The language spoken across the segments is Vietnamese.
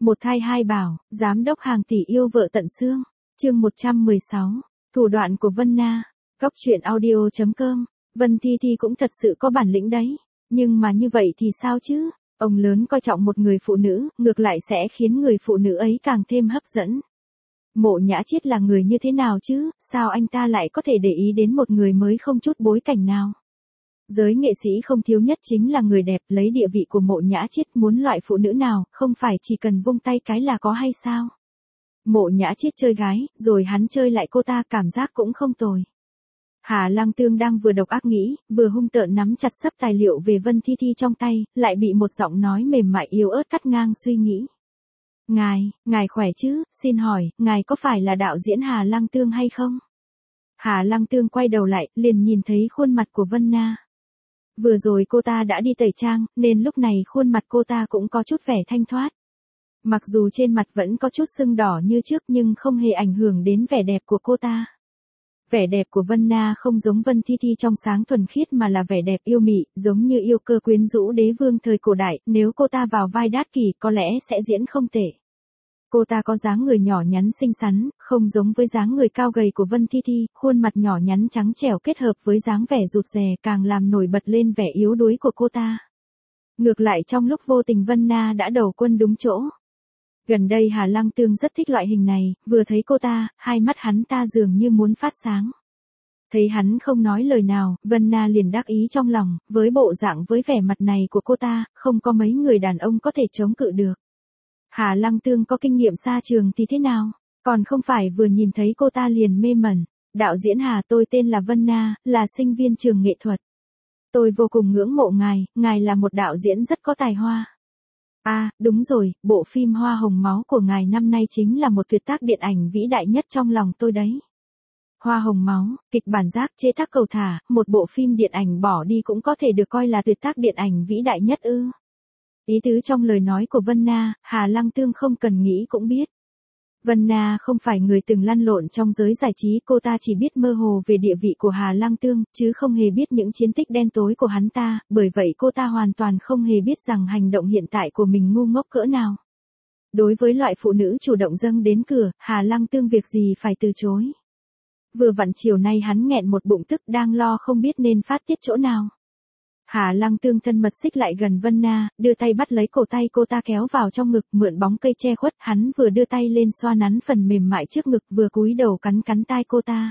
Một thai hai bảo, giám đốc hàng tỷ yêu vợ tận xương. Chương 116, thủ đoạn của Vân Na. Cóc truyện audio.com. Vân Thi Thi cũng thật sự có bản lĩnh đấy, nhưng mà như vậy thì sao chứ? Ông lớn coi trọng một người phụ nữ, ngược lại sẽ khiến người phụ nữ ấy càng thêm hấp dẫn. Mộ Nhã Chiết là người như thế nào chứ, sao anh ta lại có thể để ý đến một người mới không chút bối cảnh nào? Giới nghệ sĩ không thiếu nhất chính là người đẹp, lấy địa vị của Mộ Nhã Chiết muốn loại phụ nữ nào, không phải chỉ cần vung tay cái là có hay sao? Mộ Nhã Chiết chơi gái, rồi hắn chơi lại cô ta, cảm giác cũng không tồi. Hà Lăng Tương đang vừa độc ác nghĩ, vừa hung tợn nắm chặt sấp tài liệu về Vân Thi Thi trong tay, lại bị một giọng nói mềm mại yếu ớt cắt ngang suy nghĩ. Ngài khỏe chứ, xin hỏi, ngài có phải là đạo diễn Hà Lăng Tương hay không? Hà Lăng Tương quay đầu lại, liền nhìn thấy khuôn mặt của Vân Na. Vừa rồi cô ta đã đi tẩy trang, nên lúc này khuôn mặt cô ta cũng có chút vẻ thanh thoát. Mặc dù trên mặt vẫn có chút sưng đỏ như trước nhưng không hề ảnh hưởng đến vẻ đẹp của cô ta. Vẻ đẹp của Vân Na không giống Vân Thi Thi trong sáng thuần khiết mà là vẻ đẹp yêu mị, giống như yêu cơ quyến rũ đế vương thời cổ đại, nếu cô ta vào vai Đát Kỷ có lẽ sẽ diễn không tệ. Cô ta có dáng người nhỏ nhắn xinh xắn, không giống với dáng người cao gầy của Vân Thi Thi, khuôn mặt nhỏ nhắn trắng trẻo kết hợp với dáng vẻ rụt rè càng làm nổi bật lên vẻ yếu đuối của cô ta. Ngược lại trong lúc vô tình Vân Na đã đầu quân đúng chỗ. Gần đây Hà Lăng Tương rất thích loại hình này, vừa thấy cô ta, hai mắt hắn ta dường như muốn phát sáng. Thấy hắn không nói lời nào, Vân Na liền đắc ý trong lòng, với bộ dạng với vẻ mặt này của cô ta, không có mấy người đàn ông có thể chống cự được. Hà Lăng Tương có kinh nghiệm xa trường thì thế nào, còn không phải vừa nhìn thấy cô ta liền mê mẩn. Đạo diễn Hà, tôi tên là Vân Na, là sinh viên trường nghệ thuật. Tôi vô cùng ngưỡng mộ ngài là một đạo diễn rất có tài hoa. À, đúng rồi, bộ phim Hoa Hồng Máu của ngài năm nay chính là một tuyệt tác điện ảnh vĩ đại nhất trong lòng tôi đấy. Hoa Hồng Máu, kịch bản giác chế tác cầu thả, một bộ phim điện ảnh bỏ đi cũng có thể được coi là tuyệt tác điện ảnh vĩ đại nhất ư? Ý tứ trong lời nói của Vân Na, Hà Lăng Tương không cần nghĩ cũng biết. Vân Na không phải người từng lăn lộn trong giới giải trí, cô ta chỉ biết mơ hồ về địa vị của Hà Lăng Tương, chứ không hề biết những chiến tích đen tối của hắn ta, bởi vậy cô ta hoàn toàn không hề biết rằng hành động hiện tại của mình ngu ngốc cỡ nào. Đối với loại phụ nữ chủ động dâng đến cửa, Hà Lăng Tương việc gì phải từ chối. Vừa vặn chiều nay hắn nghẹn một bụng tức đang lo không biết nên phát tiết chỗ nào. Hà Lăng Tương thân mật xích lại gần Vân Na, đưa tay bắt lấy cổ tay cô ta kéo vào trong ngực, mượn bóng cây che khuất, hắn vừa đưa tay lên xoa nắn phần mềm mại trước ngực vừa cúi đầu cắn tai cô ta.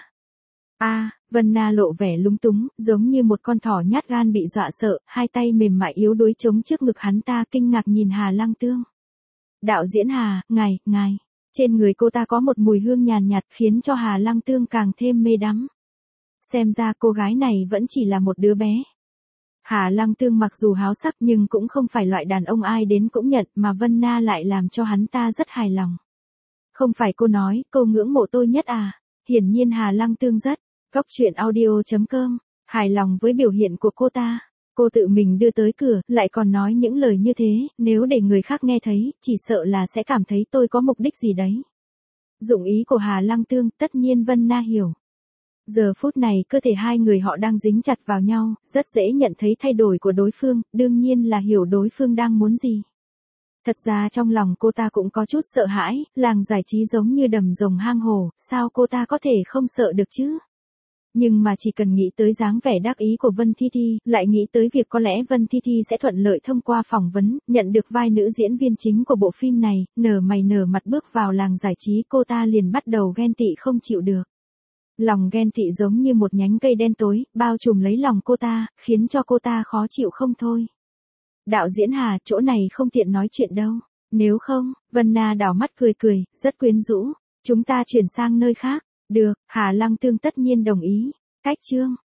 Vân Na lộ vẻ lúng túng, giống như một con thỏ nhát gan bị dọa sợ, hai tay mềm mại yếu đuối chống trước ngực hắn ta, kinh ngạc nhìn Hà Lăng Tương. Đạo diễn Hà, ngài. Trên người cô ta có một mùi hương nhàn nhạt khiến cho Hà Lăng Tương càng thêm mê đắm. Xem ra cô gái này vẫn chỉ là một đứa bé. Hà Lăng Tương mặc dù háo sắc nhưng cũng không phải loại đàn ông ai đến cũng nhận, mà Vân Na lại làm cho hắn ta rất hài lòng. Không phải cô nói, cô ngưỡng mộ tôi nhất à? Hiển nhiên Hà Lăng Tương rất, cóc truyện audio.com, hài lòng với biểu hiện của cô ta. Cô tự mình đưa tới cửa, lại còn nói những lời như thế, nếu để người khác nghe thấy, chỉ sợ là sẽ cảm thấy tôi có mục đích gì đấy. Dụng ý của Hà Lăng Tương, tất nhiên Vân Na hiểu. Giờ phút này cơ thể hai người họ đang dính chặt vào nhau, rất dễ nhận thấy thay đổi của đối phương, đương nhiên là hiểu đối phương đang muốn gì. Thật ra trong lòng cô ta cũng có chút sợ hãi, làng giải trí giống như đầm rồng hang hổ, sao cô ta có thể không sợ được chứ? Nhưng mà chỉ cần nghĩ tới dáng vẻ đắc ý của Vân Thi Thi, lại nghĩ tới việc có lẽ Vân Thi Thi sẽ thuận lợi thông qua phỏng vấn, nhận được vai nữ diễn viên chính của bộ phim này, nở mày nở mặt bước vào làng giải trí, cô ta liền bắt đầu ghen tị không chịu được. Lòng ghen tị giống như một nhánh cây đen tối, bao trùm lấy lòng cô ta, khiến cho cô ta khó chịu không thôi. Đạo diễn Hà, chỗ này không tiện nói chuyện đâu. Nếu không, Vân Na đảo mắt cười, rất quyến rũ. Chúng ta chuyển sang nơi khác. Được, Hà Lăng Tương tất nhiên đồng ý. Cách chương.